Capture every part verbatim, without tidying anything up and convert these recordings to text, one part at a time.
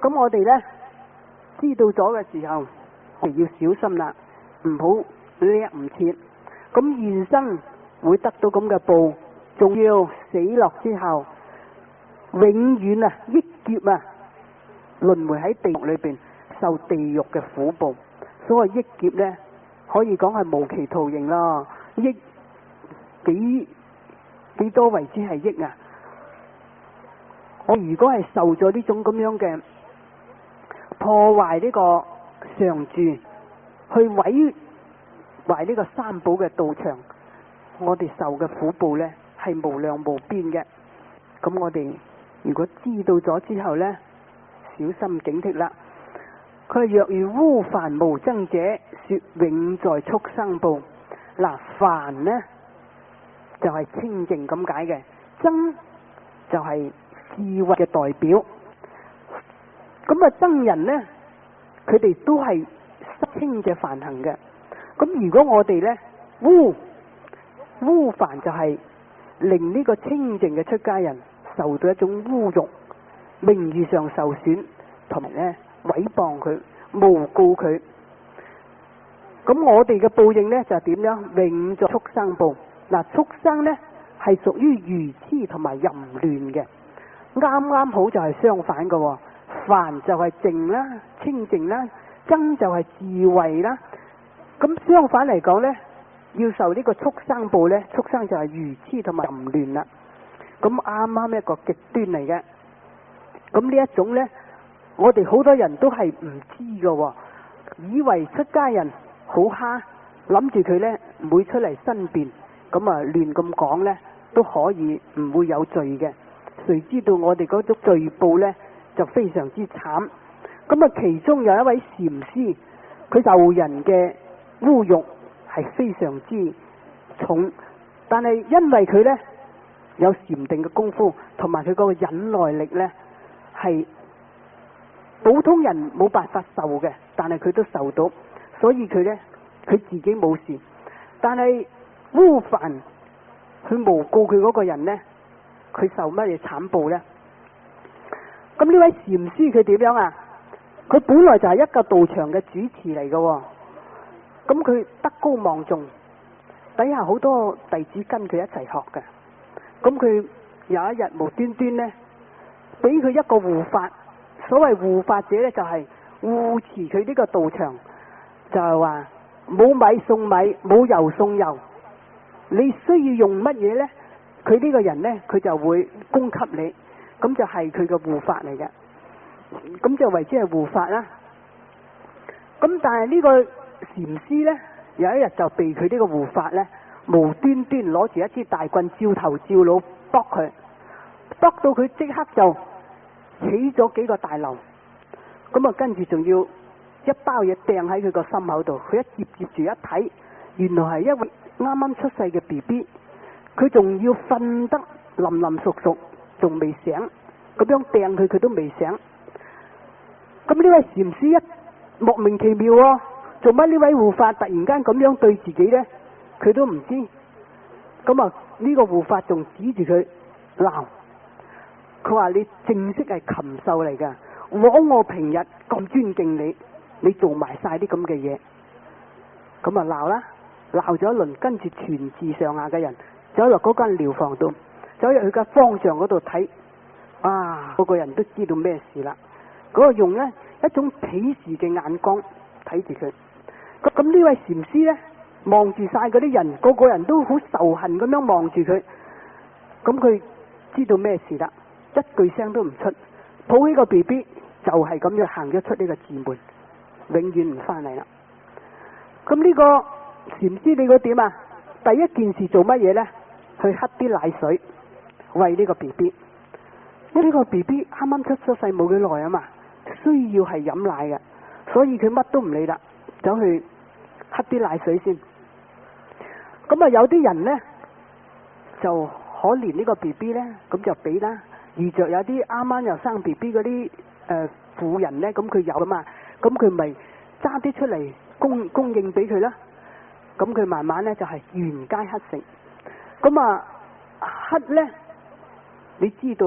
咁我哋呢，知道咗嘅時候，我哋要小心啦，唔好叻唔切。咁現生會得到咁嘅報，仲要死落之後，永遠啊億劫啊，輪迴喺地獄裏邊受地獄嘅苦報。所謂億劫呢，可以講係無期徒刑啦。億幾幾多為之係億啊？我如果係受咗呢種咁樣嘅破壞呢個常住，去毀壞呢個三寶嘅道場，我哋受嘅苦報呢係無量無邊嘅。咁我哋如果知道咗之後呢，小心警惕啦。佢若如污凡無僧者，說永在畜生報。嗱，凡呢就係、是、清淨咁解嘅，僧就係、是、智慧嘅代表。咁啊，僧人呢，佢哋都係失清嘅梵行嘅。咁如果我哋呢，污污凡就係令呢個清淨嘅出家人受到一種侮辱，名譽上受損，同埋呢毀謗佢、誣告佢。咁我哋嘅報應呢，就係點樣？永在畜生報。嗱，畜生呢係屬於愚癡同埋淫亂嘅，啱啱好就係相反嘅喎。凡就係淨啦、清淨啦，僧就係智慧啦。咁相反嚟講呢，要受呢個畜生報呢，畜生就係愚癡同埋淫亂啦。咁啱啱一個極端嚟嘅。咁呢一種呢，我哋好多人都係唔知嘅喎，以為出家人好蝦，諗住佢呢唔會出嚟申辯，咁啊亂咁講呢都可以唔會有罪嘅。誰知道我哋嗰種罪報呢就非常之慘。咁啊，其中有一位禪師，佢受人嘅侮辱係非常之重，但係因為佢呢有禪定嘅功夫，同埋佢嗰個忍耐力呢係普通人冇辦法受嘅，但係佢都受到，所以佢呢，佢自己冇事。但係污犯佢誣告佢嗰個人呢，佢受乜嘢慘報呢？咁呢位禪師佢點樣啊？佢本來就係一個道場嘅主持嚟嘅，咁佢德高望重，底下好多弟子跟佢一齊學嘅。咁佢有一日無端端呢，俾佢一個護法。所謂護法者呢，就係護持佢呢個道場，就係話冇米送米，冇油送油。你需要用乜嘢呢？佢呢個人呢，佢就會供給你。咁就係佢嘅護法嚟嘅。咁就為之係護法啦。咁但係呢個禪師呢，有一日就被佢呢個護法呢，無端端攞住一支大棍照頭照腦剝佢，剝到佢即刻就起咗幾個大瘤。咁啊，跟住仲要一包嘢掟喺佢個心口度。佢一接接住一睇，原來係一位啱啱出世嘅 B B， 佢仲要瞓得淋淋熟熟，仲未醒，咁樣掟佢佢都未醒。咁呢位禪師一莫名其妙喎，做乜呢位護法突然間咁樣對自己呢？佢都唔知。咁啊，呢個護法仲指住佢鬧，佢話你正式係禽獸嚟噶，枉我平日咁尊敬你，你做埋晒啲咁嘅嘢。咁啊鬧啦，鬧咗一輪，跟住全寺上下嘅人走入嗰間寮房度，走入去間方丈嗰度睇，啊，個個人都知道咩事啦。嗰個用呢一種鄙視嘅眼光睇住佢。咁呢位禪師呢，望住晒嗰啲人，個個人都好仇恨咁樣望住佢。咁佢知道咩事啦，一句聲都唔出，抱起個 B B 就係咁樣行咗出呢個寺門，永遠唔翻嚟啦。咁呢個禪師你覺得點啊？第一件事做乜嘢呢？去乞啲奶水餵呢個 B B。因為呢個 B B 啱啱出咗世冇幾耐啊嘛，需要係飲奶嘅，所以佢乜都唔理啦，走去乞啲奶水先。咁啊，有啲人呢，就可憐呢個 B B 呢，咁就俾啦。遇着有啲啱啱又生 B B 嗰啲誒婦人呢，咁佢有噶嘛，咁佢咪揸啲出嚟供供應俾佢啦。咁佢慢慢呢，就係沿街乞食。咁啊乞呢，你知道啊？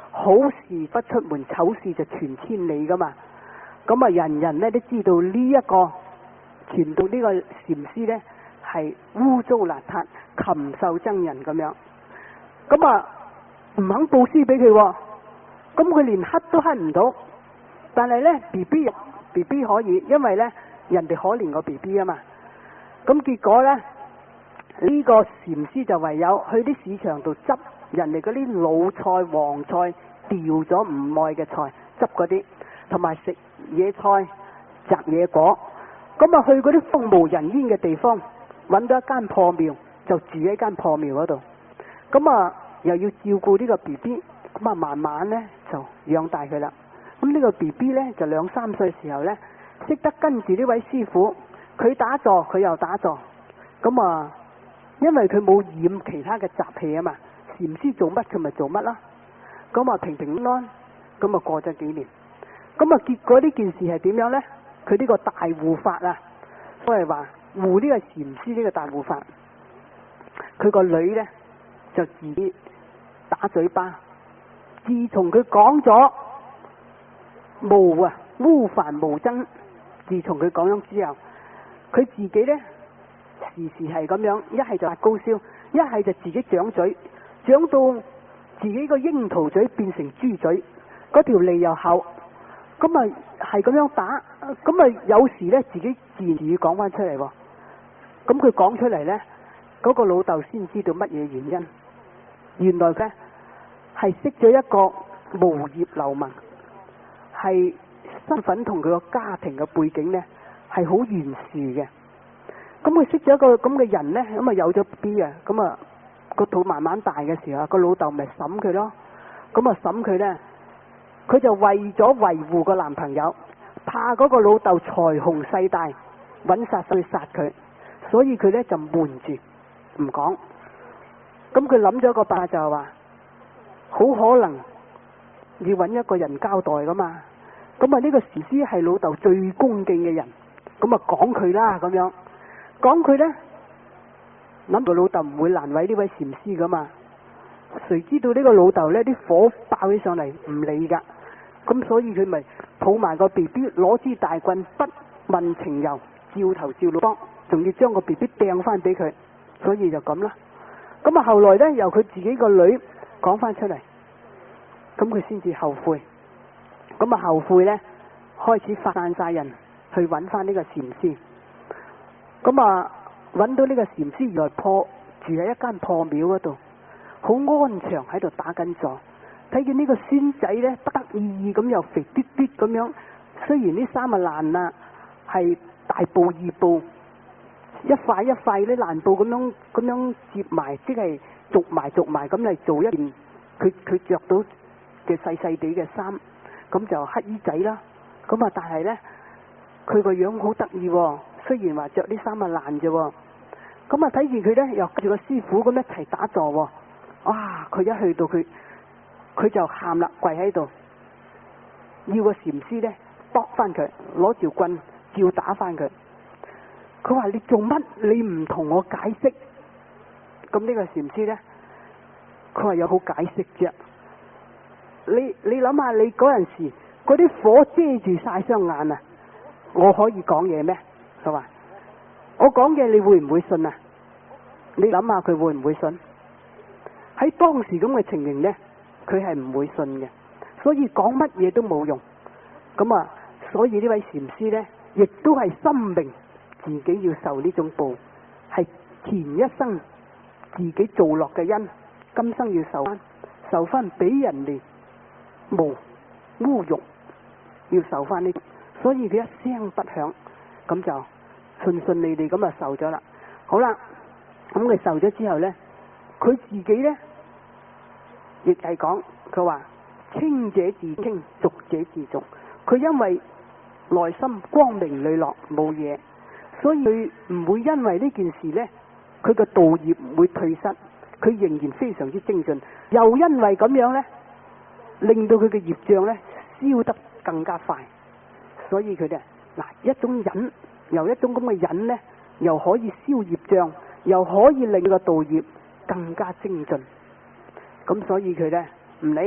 好事不出門，醜事就傳千里噶嘛。咁啊，人人咧都知道呢一個傳道呢個禪師咧係污糟邋遢、禽獸憎人咁樣。咁啊，唔肯布施俾佢，咁佢連乞都乞唔到。但係咧 B B B B 可以，因為咧人哋可憐個 B B 啊嘛。咁結果咧呢個禪師就唯有去啲市場度執人哋嗰啲老菜、黃菜，掉咗唔愛嘅菜，執嗰啲，同埋食野菜、摘野果。咁啊去嗰啲荒無人煙嘅地方，揾到一間破廟，就住喺間破廟嗰度。咁啊又要照顧呢個 B B， 咁啊慢慢咧就養大佢啦。咁呢個 B B 咧就兩三歲時候咧，識得跟住呢位師傅，佢打坐佢又打坐。咁啊因為佢冇染其他嘅雜氣啊嘛，禪師做乜佢咪做乜啦。咁啊平平安安，咁啊過咗幾年。咁啊結果呢件事係點樣咧？佢呢個大護法啊，所謂話護呢個禪師呢個大護法，佢個女咧就自己打嘴巴。自從佢講咗無啊污煩無爭，自從佢講咗之後，佢自己咧時時係咁樣，一係就發高燒，一係就自己長嘴，長到自己個櫻桃嘴變成豬嘴，嗰條脷又厚，咁啊係咁樣打，咁啊有時咧自己自言自語講翻出嚟，咁佢講出嚟咧，嗰個老豆先知道乜嘢原因，原來咧係識咗一個無業流民，係身份同佢個家庭嘅背景咧係好懸殊嘅。咁佢識咗一個咁嘅人咧，咁啊有咗 B B 啊，咁啊個肚慢慢大嘅時候，個老豆咪審佢咯。咁啊審佢咧，佢就為咗維護個男朋友，怕嗰個老豆財雄勢大，揾殺手去殺佢，所以佢咧就瞞住唔講。咁佢諗咗個辦法就係話，好可能要揾一個人交代噶嘛。咁啊呢個禪師係老豆最恭敬嘅人，咁啊講佢啦咁樣。講佢呢，諗到老豆唔會難為呢位禪師噶嘛，誰知道呢個老豆呢啲火爆起上嚟唔理噶，咁所以佢咪抱埋個 B B， 攞支大棍，不問情由，照頭照腦幫，仲要將個 B B 掟翻俾佢，所以就咁啦。咁啊後來呢，由佢自己個女講翻出嚟，咁佢先至後悔，咁啊後悔呢，開始發散晒人去揾翻呢個禪師。咁啊，揾到呢個禪師，原來破住喺一間破廟嗰度，好安詳喺度打緊坐。睇見呢個孫仔呢，得得意意咁又肥嘟嘟咁樣。雖然啲衫啊爛啦，係大布二布，一塊一塊啲爛布咁樣咁樣接埋，即係逐埋逐埋咁嚟做一件佢佢着到嘅細細地嘅衫，咁就乞衣仔啦。咁啊，但係呢，佢個樣好得意喎。雖然話着啲衫啊爛啫，咁啊睇住佢咧，又跟住個師傅咁一齊打坐，哇！佢一去到佢，佢就喊啦，跪喺度，要個禪師咧搏翻佢，攞條棍照打翻佢。佢話：你做乜？你唔同我解釋？咁呢個禪師咧，佢話有好解釋啫。你你諗下，你嗰陣時嗰啲火遮住晒雙眼啊，我可以講嘢咩？佢話：我講嘅你會唔會信啊？你諗下佢會唔會信？喺當時咁嘅情形呢，佢係唔會信嘅，所以講乜嘢都冇用。咁啊，所以呢位禪師呢，亦都係深明自己要受呢種報，係前一生自己做落嘅因，今生要受翻，受翻俾人哋無侮辱，要受翻呢，所以佢一聲不響。咁就順順利利咁就受咗啦。好啦，咁佢受咗之後呢，佢自己呢，亦係講，佢話清者自清，濁者自濁。佢因為內心光明磊落冇嘢，所以佢唔會因為呢件事呢，佢個道業唔會退失，佢仍然非常之精進。又因為咁樣呢，令到佢嘅業障呢消得更加快，所以佢哋嗱，一種忍，由一種咁嘅忍呢，又可以消業障，又可以令個道業更加精進。咁所以佢呢，唔理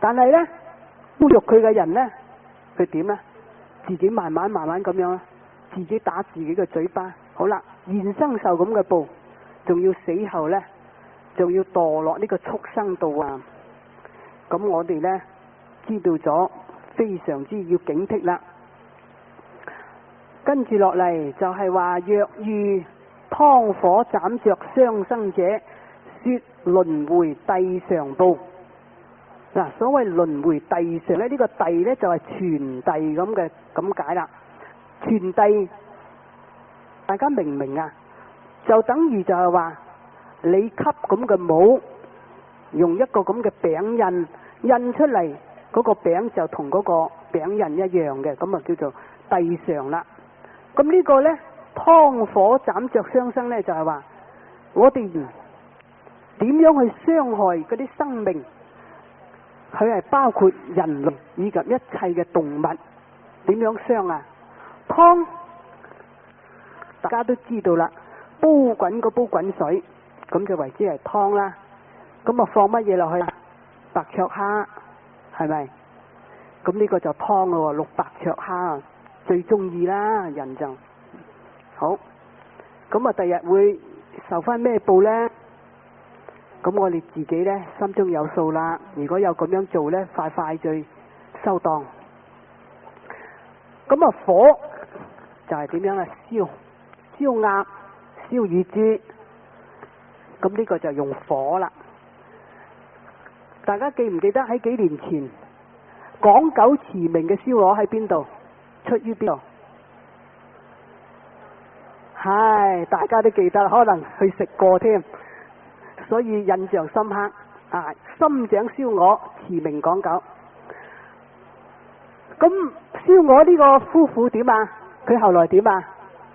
但係呢，侮辱佢嘅人呢，佢點呢？自己慢慢慢慢咁樣，自己打自己嘅嘴巴。好啦，現生受咁嘅報，仲要死後呢，仲要墮落呢個畜生道啊！咁我哋呢，知道咗，非常之要警惕啦。跟住落嚟就係話，若遇湯火斬着傷生者，說輪迴遞償報。嗱，所謂輪迴遞償咧，呢、這個遞呢就係傳遞咁嘅咁解啦。傳遞，大家明唔明啊？就等於就係話，你吸咁嘅帽，用一個咁嘅餅印印出嚟，嗰、那個餅就同嗰個餅印一樣嘅，咁啊叫做遞償啦。咁呢個呢，湯火斬着傷生呢，就係話，我哋點樣去傷害嗰啲生命？佢係包括人類以及一切嘅動物，點樣傷啊？湯大家都知道啦，煲滾個煲滾水，咁就為之係湯啦。咁啊放乜嘢落去啊？白灼蝦，係咪？咁呢個就湯咯，淥白灼蝦最中意啦，人就好。咁啊，第日會受翻咩報呢？咁我哋自己呢，心中有數啦。如果有咁樣做呢，快快脆收檔。咁啊，火就係點樣啊？燒燒鴨、燒乳豬。咁呢個就用火啦。大家記唔記得喺幾年前港九馳名嘅燒鵝喺邊度？出於邊度？係大家都記得，可能去食過添。所以印象深刻啊！深井燒鵝馳名港九。咁燒鵝呢個夫婦點啊？佢後來點啊？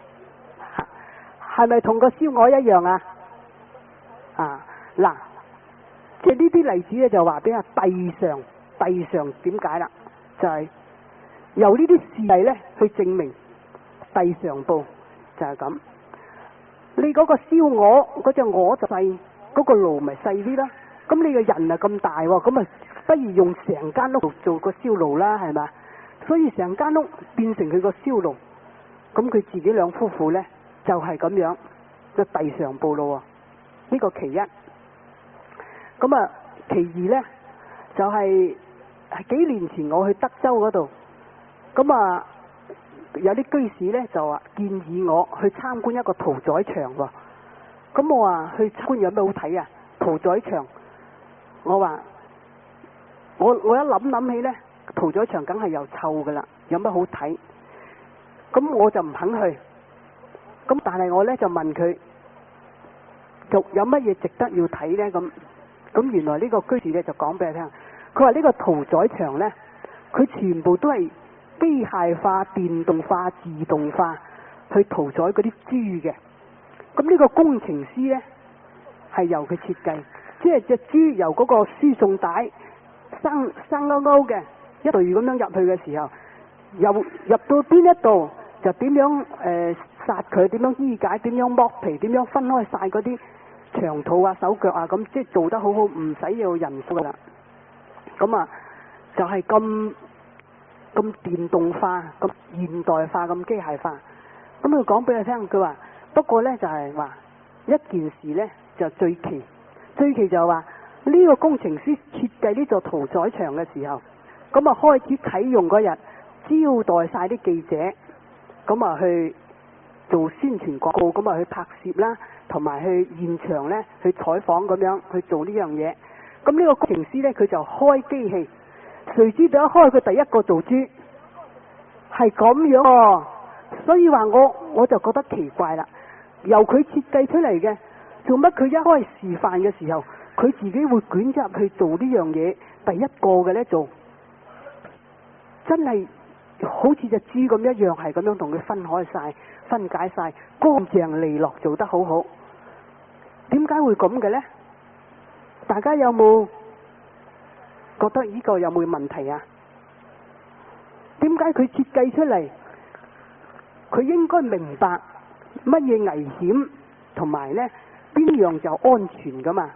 係咪同個燒鵝一樣啊？啊嗱，即係呢啲例子咧，就話俾人遞償，遞償點解啦？就係、是、由呢啲事例咧去證明遞償報就係咁。你嗰個燒鵝嗰隻鵝就細。嗰個爐咪細啲啦，咁你個人啊咁大喎，咁啊不如用成間屋做個燒爐啦，係嘛？所以成間屋變成佢個燒爐，咁佢自己兩夫婦呢，就係、是、咁樣就遞償報咯。呢、這個其一，咁啊其二呢，就係、是、幾年前我去德州嗰度，咁啊有啲居士呢，就話建議我去參觀一個屠宰場喎。咁我話去參觀有咩好睇啊？屠宰場，我話我我一諗諗起呢，屠宰場梗係又臭噶啦，有乜好睇？咁我就唔肯去。咁但係我呢，就問佢，就有乜嘢值得要睇呢？咁咁原來呢個居士呢，就講俾佢聽，佢話呢個屠宰場呢，佢全部都係機械化、電動化、自動化去屠宰嗰啲豬嘅。咁呢個工程師呢，係由佢設計，即係隻豬由嗰個輸送帶生生勾勾嘅一隊咁樣入去嘅時候，入入到邊一度就點樣誒殺佢，點樣醫解，點樣剝皮，點樣分開晒嗰啲長肚啊、手腳啊，咁即係做得好好，唔使要人夫啦。咁啊，就係咁咁電動化、咁現代化、咁機械化。咁佢講俾佢聽，佢話。不過呢，就係話一件事呢，就最奇，最奇就係話呢個工程師設計呢座屠宰場嘅時候，咁啊開始啟用嗰日招待晒啲記者，咁啊去做宣傳廣告，咁啊去拍攝啦，同埋去現場呢，去採訪咁樣去做呢樣嘢。咁呢個工程師呢，佢就開機器，誰知道一開佢第一個做豬係咁樣喎，所以話我我就覺得奇怪啦。由佢設計出嚟嘅，做乜佢一開始示範嘅時候，佢自己會捲入去做呢樣嘢，第一個嘅呢做，真係好似隻豬咁一樣，係咁樣同佢分開晒、分解晒，乾淨利落，做得好好。點解會咁嘅呢？大家有冇覺得呢個有冇問題啊？點解佢設計出嚟，佢應該明白乜嘢危險同埋呢邊樣就安全噶嘛？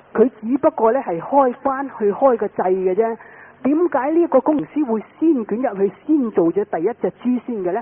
佢只不過咧係開關去開個掣嘅啫。點解呢個工程師會先捲入去先做咗第一隻豬先嘅呢？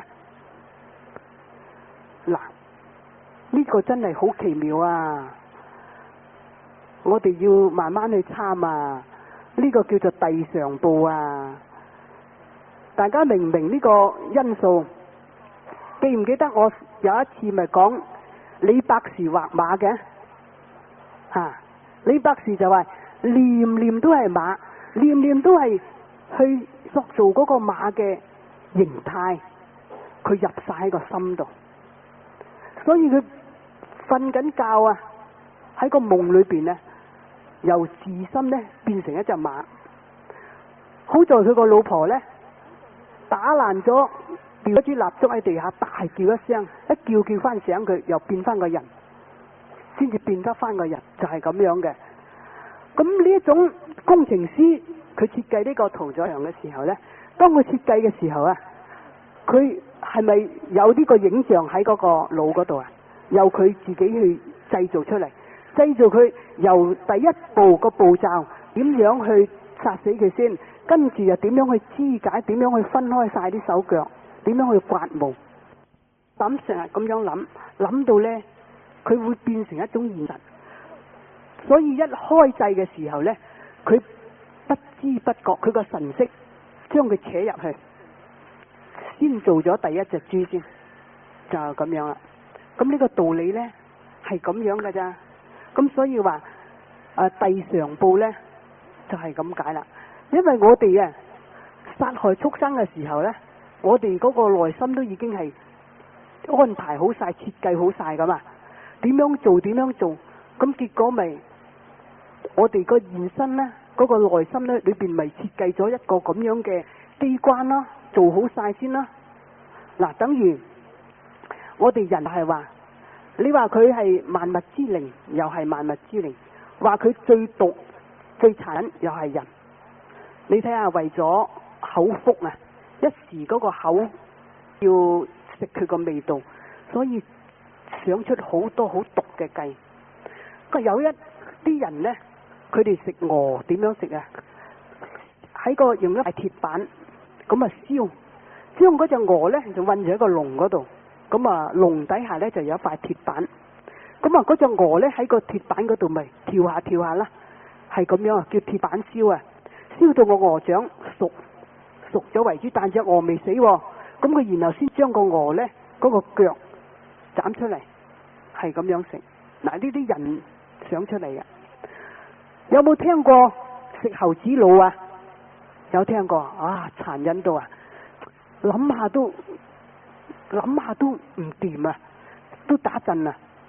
嗱，呢個真係好奇妙啊！我哋要慢慢去參啊！呢個叫做遞上報啊！大家明唔明呢個因素？記唔記得我有一次咪講李白時畫馬嘅？吓、啊，李白時就話念念都係馬，念念都係去塑造嗰個馬嘅形態，佢入晒喺個心度，所以佢瞓緊覺啊，喺個夢裏邊呢，由自心呢變成一隻馬。好在佢個老婆呢，打爛咗掉一支蠟燭喺地下，大叫一聲，一叫叫翻醒佢，又變翻個人，先至變得翻個人，就係咁樣嘅。咁呢一種工程師佢設計呢個圖像嘅時候呢，當佢設計嘅時候啊，佢係咪有呢個影像喺嗰個腦嗰度啊？由佢自己去製造出嚟，製造佢由第一步個步驟點樣去殺死佢先，跟住又點樣去肢解，點樣去分開晒啲手腳，點樣去刮毛，諗成日咁樣諗，諗到呢，佢會變成一種現實。所以一開掣嘅時候呢，佢不知不覺佢個神識將佢扯入去，先做咗第一隻豬先，就係咁樣啦。咁呢個道理呢，係咁樣噶咋。咁所以話誒遞上報呢，就係咁解啦。因為我哋啊殺害畜生嘅時候呢，我哋嗰個內心都已經係安排好晒、設計好晒噶嘛。點樣做點樣做，咁結果咪我哋個現身呢，嗰個內心呢裏邊咪設計咗一個咁樣嘅機關啦，做好晒先啦。嗱，等於我哋人係話，你話佢係萬物之靈，又係萬物之靈；話佢最毒、最殘忍，又係人。你睇下，為咗口福啊，一時嗰個口要食佢個味道，所以想出好多好毒嘅計。佢有一啲人呢，佢哋食鵝點樣食啊？喺個用一塊鐵板咁啊燒，將嗰隻鵝呢就韞住喺個籠嗰度，咁啊籠底下呢就有一塊鐵板，咁啊嗰隻鵝呢喺個鐵板嗰度咪跳下跳下啦，係咁樣啊，叫鐵板燒啊！燒到個鵝掌熟熟咗為止，但隻鵝未死，咁佢然後先將個鵝呢嗰個腳斬出嚟，係咁樣食。嗱，呢啲人想出嚟嘅，有冇聽過食猴子腦啊？有聽過啊？殘忍到啊，諗下都諗下都唔掂啊，都打震啊！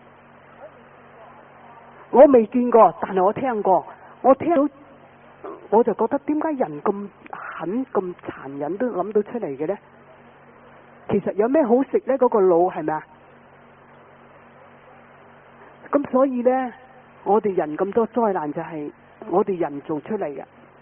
我未見過，但係我聽過，我聽到我就覺得點解人咁狠咁殘忍都諗到出嚟嘅呢？其實有咩好食呢？嗰個腦係咪啊？咁所以呢，我哋人咁多災難就係我哋人做出嚟嘅。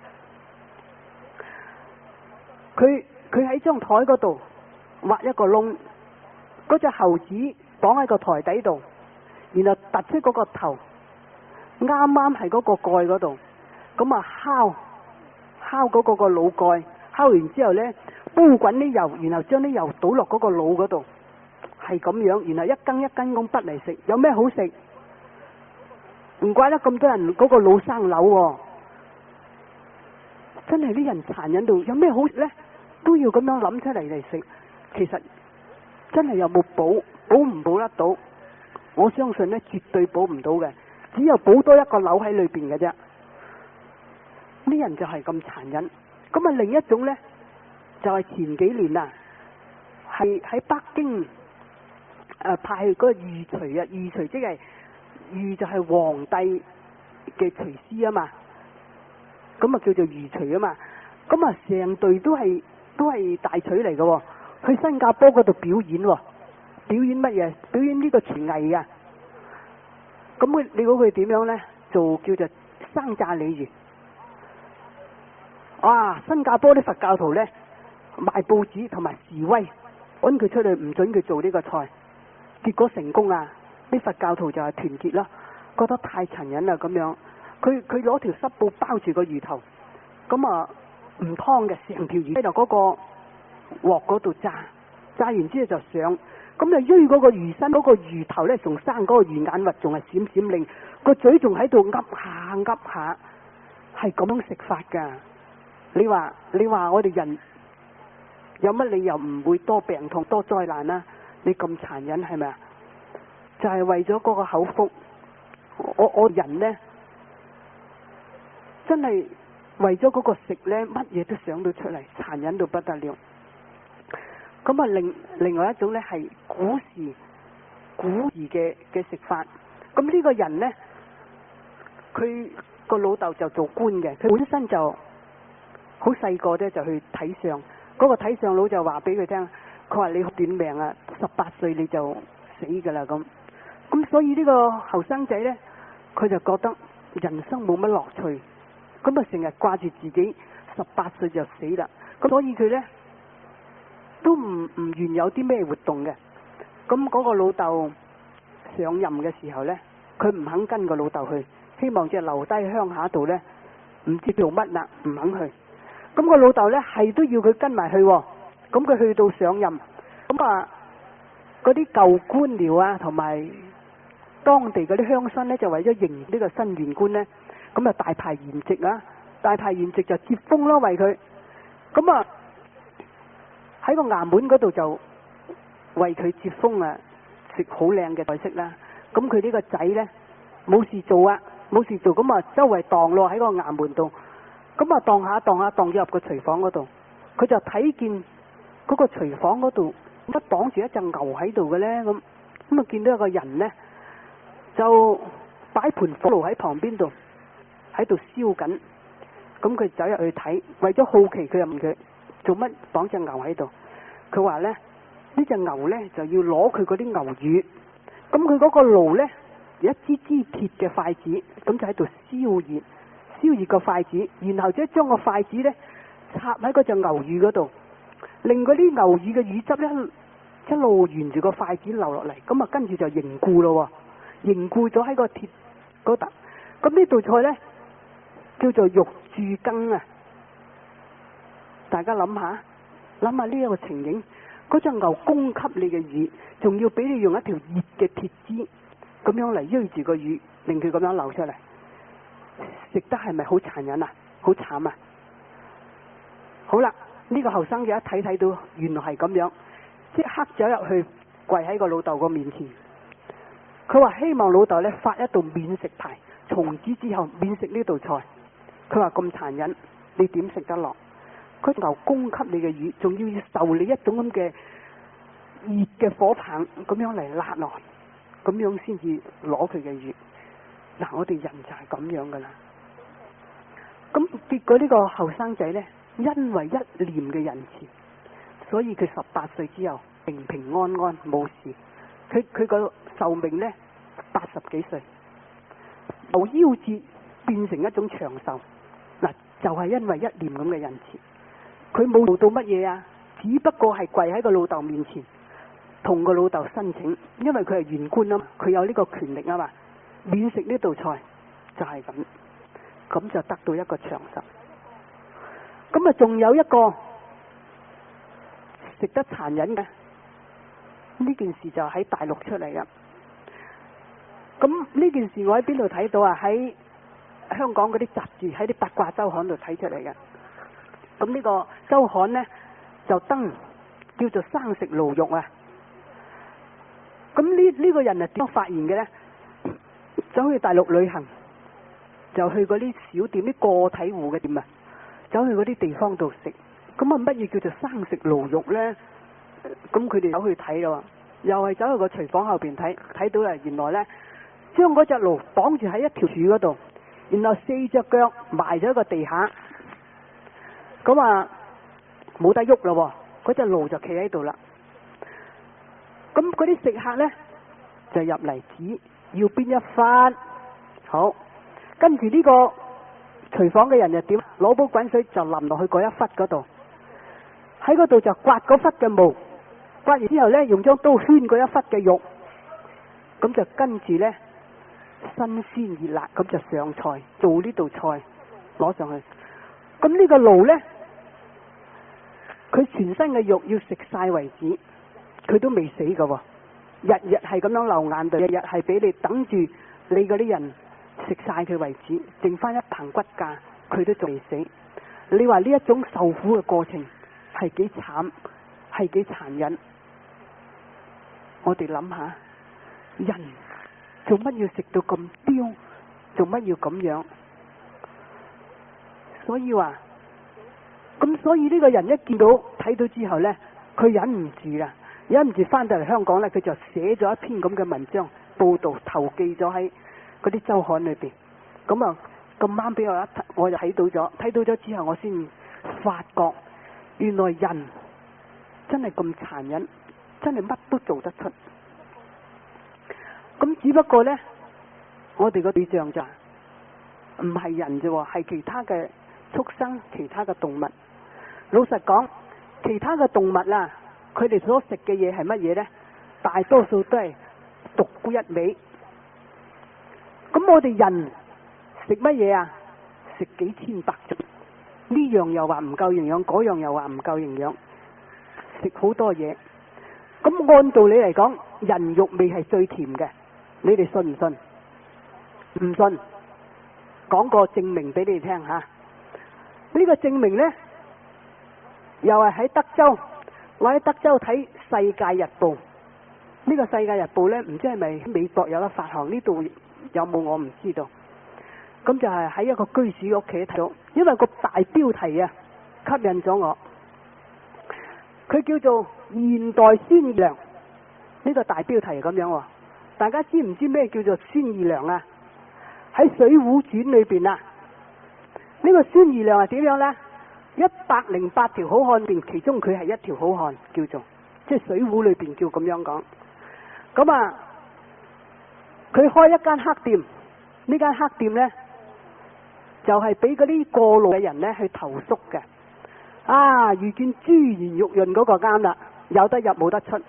佢佢喺張台嗰度挖一個窿，嗰隻猴子綁喺個台底度，然後突出嗰個頭，啱啱喺嗰個蓋嗰度，咁啊敲敲嗰個個腦蓋，敲完之後呢，煲滾啲油，然後將啲油倒落嗰個腦嗰度，係咁樣，然後一羹一羹咁滗嚟食，有咩好食？唔怪得咁多人嗰個腦生瘤喎，真係啲人殘忍到，有咩好食呢？都要咁樣諗出嚟嚟食。其實真係有冇補，補唔補得到？我相信呢，絕對補唔到嘅，只有補多一個瘤喺裏邊嘅啫。啲人就係咁殘忍。咁啊，另一種呢，就係、是、前幾年啊，係喺北京誒、呃、派去嗰個御廚啊，御廚即係御就係皇帝嘅廚師啊嘛，咁啊叫做御廚啊嘛。咁啊成隊都係都係大廚嚟嘅，去新加坡嗰度表演，表演乜嘢？表演呢個廚藝啊。咁佢你估佢點樣呢？做叫做生炸鯉魚。哇！新加坡啲佛教徒呢，賣報紙同埋示威，揾佢出去唔准佢做呢個菜，結果成功啊！啲佛教徒就係團結啦，覺得太殘忍啦咁樣， 佢佢攞條濕布包住個魚頭，咁啊唔劏嘅，成條魚喺度嗰個鑊嗰度炸，炸完之後就上，咁就鋥嗰個魚身，嗰、嗰個魚頭咧仲生，嗰個魚眼核仲係閃閃令，個嘴仲喺度噏下噏下，係咁樣食法噶。你話你話我哋人有乜理由唔會多病痛多災難啊？你咁殘忍係咪啊？就係、是、為咗嗰個口福，我我人呢，真係為咗嗰個食呢，乜嘢都想到出嚟，殘忍到不得了。咁啊，另另外一種呢，係古時古時嘅嘅食法。咁呢個人呢，佢個老豆就做官嘅，佢本身就好細個咧就去睇相，嗰、那個睇相佬就話俾佢聽，佢話你好短命啊，十八歲你就死噶啦咁。咁所以呢個後生仔呢，佢就覺得人生冇乜樂趣，咁啊成日掛住自己十八歲就死啦。咁所以佢呢，都唔唔願有啲咩活動嘅。咁嗰個老豆上任嘅時候呢，佢唔肯跟個老豆去，希望即係留低鄉下度呢，唔知做乜啦，唔肯去。咁個老豆呢，係都要佢跟埋去，咁佢去到上任，咁啊嗰啲舊官僚啊同埋當地嗰啲鄉紳呢，就為咗迎呢個新縣官呢，咁啊大排筵席啊，大排筵席就接風咯，為佢。咁啊喺個衙門嗰度就為佢接風啊，食好靚嘅菜式啦。咁佢呢個仔呢，冇事做啊，冇事做，咁啊周圍蕩咯喺個衙門度，咁啊蕩下蕩下蕩咗入個廚房嗰度，佢就睇見嗰個廚房嗰度乜擋住一隻牛喺度嘅呢。咁咁啊見到有個人呢，就擺盤火爐喺旁邊度喺度燒緊，咁佢走入去睇，為咗好奇佢又問佢做乜綁隻牛喺度。佢話呢，呢隻牛呢，就要攞佢嗰啲牛乳，咁佢嗰個爐呢，有一支支鐵嘅筷子，咁就喺度燒熱燒熱個筷子，然後即係將個筷子呢插喺嗰隻牛乳嗰度，令嗰啲牛乳嘅乳汁呢一路沿住個筷子流落嚟，咁啊跟住就凝固咯，凝固咗喺個鐵嗰度。咁呢道菜呢，叫做玉柱羹啊！大家諗下，諗下呢一個情景，嗰隻牛供給你嘅乳，仲要俾你用一條熱嘅鐵枝咁樣嚟鋥住個乳，令佢咁樣流出嚟，食得係咪好殘忍啊？好慘啊！好啦，呢個後生仔一睇睇到原來係咁樣，即刻走入去跪喺個老豆個面前。佢話希望老豆呢發一道免食牌，從此之後免食呢道菜。佢話咁殘忍，你點食得落？佢牛供給你嘅乳，仲要受你一種咁嘅熱嘅火棒咁樣嚟辣落，咁樣先至攞佢嘅乳。嗱，我哋人就係咁樣噶啦。咁結果呢個後生仔呢，因為一念嘅仁慈，所以佢十八歲之後平平安安冇事。佢佢個壽命呢，八十幾歲，由夭折變成一種長壽。嗱，就係因為一念咁嘅仁慈。佢冇做到乜嘢啊，只不過係跪喺個老豆面前，同個老豆申請，因為佢係縣官啊嘛，佢有呢個權力啊嘛，免食呢道菜，就係咁，咁就得到一個長壽。咁啊，仲有一個食得殘忍嘅呢件事就喺大陸出嚟噶。咁呢件事我喺邊度睇到啊？喺香港嗰啲雜誌，喺啲八卦周刊度睇出嚟嘅。咁呢個周刊呢，就登叫做生食牢獄啊。咁呢呢個人係點樣發現嘅呢？走去大陸旅行，就去嗰啲小店，啲個體戶嘅店啊，走去嗰啲地方度食。咁啊，乜嘢叫做生食牢獄呢？咁佢哋走去睇咯，又係走去個廚房後邊睇，睇到啊，原來呢，將嗰隻爐綁住喺一條柱嗰度，然後四隻腳埋咗喺個地下。咁啊，冇得喐咯，嗰隻爐就企喺度啦。咁嗰啲食客呢，就入嚟指要邊一忽，好，跟住呢個廚房嘅人就點？攞煲滾水就淋落去嗰一忽嗰度，喺嗰度就刮嗰忽嘅毛，刮完之後呢，用張刀圈嗰一忽嘅肉，咁就跟住呢， 新鮮熱辣，咁就上菜做呢道菜攞上去。咁呢個驢呢，佢全身嘅肉要食晒為止，佢都未死噶喎，日日係咁樣流眼淚，日日係俾你等住你嗰啲人食晒佢為止，剩翻一棚骨架，佢都仲未死。你話呢一種受苦嘅過程係幾慘，係幾殘忍？我哋諗下，人做乜要食到咁刁？做乜要咁樣？所以話，咁所以呢個人一見到睇到之後呢，佢忍唔住啦，忍唔住翻到嚟香港呢，佢就寫咗一篇咁嘅文章報道，投寄咗喺嗰啲周刊裏邊。咁啊咁啱俾我一睇，我就睇到咗，睇到咗之後我先發覺，原來人真係咁殘忍，真係乜都做得出。咁只不過呢，我哋個對象就唔係人啫，係其他嘅畜生，其他嘅動物。老實講，其他嘅動物啦，佢哋所食嘅嘢係乜嘢呢？大多數都係獨沽一味。咁我哋人食乜嘢啊？食幾千百種，呢樣又話唔夠營養，嗰樣又話唔夠營養，食好多嘢。咁按道理嚟講，人肉味係最甜嘅，你哋信唔信？唔信？講個證明俾你哋聽吓。呢個證明呢，又係喺德州，我喺德州睇《世界日報》。呢個《世界日報》呢，唔知係咪喺美國有得發行？呢度有冇我唔知道。咁就係喺一個居士屋企睇到，因為個大標題啊吸引咗我。佢叫做現代孫二娘，呢個大標題咁樣。大家知唔知咩叫做孫二娘啊？喺《水滸傳》裏邊啊，呢個孫二娘係點樣呢？一百零八條好漢裏邊，其中佢係一條好漢，叫做即係《水滸》裏邊叫咁樣講。咁啊，佢開一間黑店，呢間黑店呢，就係俾嗰啲過路嘅人呢去投宿嘅。啊，遇見珠圓玉潤嗰個啱啦，有得入冇得出。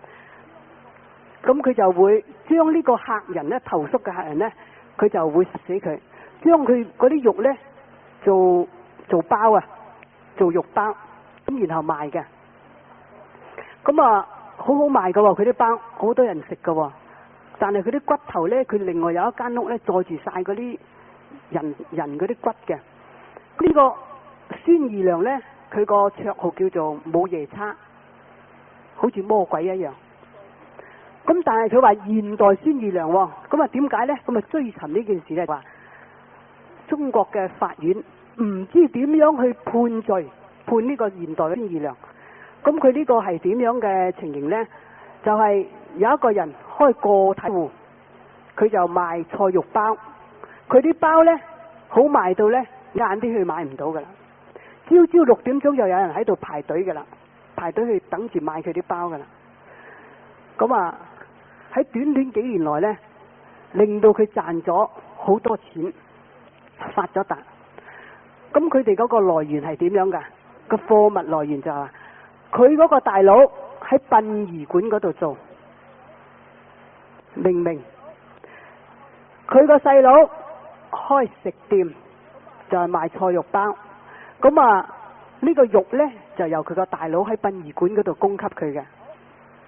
咁佢就會將呢個客人呢，投宿嘅客人呢，佢就會殺死佢，將佢嗰啲肉呢做做包啊，做肉包，咁然後賣嘅。咁啊，好好賣噶，佢啲包好多人食噶。但係佢啲骨頭呢，佢另外有一間屋呢，載住晒嗰啲人人嗰啲骨嘅。呢個孫二娘呢，佢個綽號叫做冇夜叉，好似魔鬼一樣。咁但係佢話現代孫二娘，咁啊點解呢？咁啊追尋呢件事呢，話中國嘅法院唔知點樣去判罪，判呢個現代孫二娘。咁佢呢個係點樣嘅情形呢？就係、是、有一個人開個體戶，佢就賣菜肉包，佢啲包呢，好賣到呢，晏啲去買唔到噶啦。朝朝六點鐘就有人喺度排隊噶啦，排隊去等住買佢啲包噶啦。咁啊喺短短幾年內呢，令到佢賺咗好多錢，發咗達。咁佢哋嗰個來源係點樣噶？個貨物來源就係佢嗰個大佬喺殯儀館嗰度做，明明佢個細佬開食店，就係賣菜肉包。咁啊呢個肉呢，就由佢個大佬喺殯儀館嗰度供給佢嘅。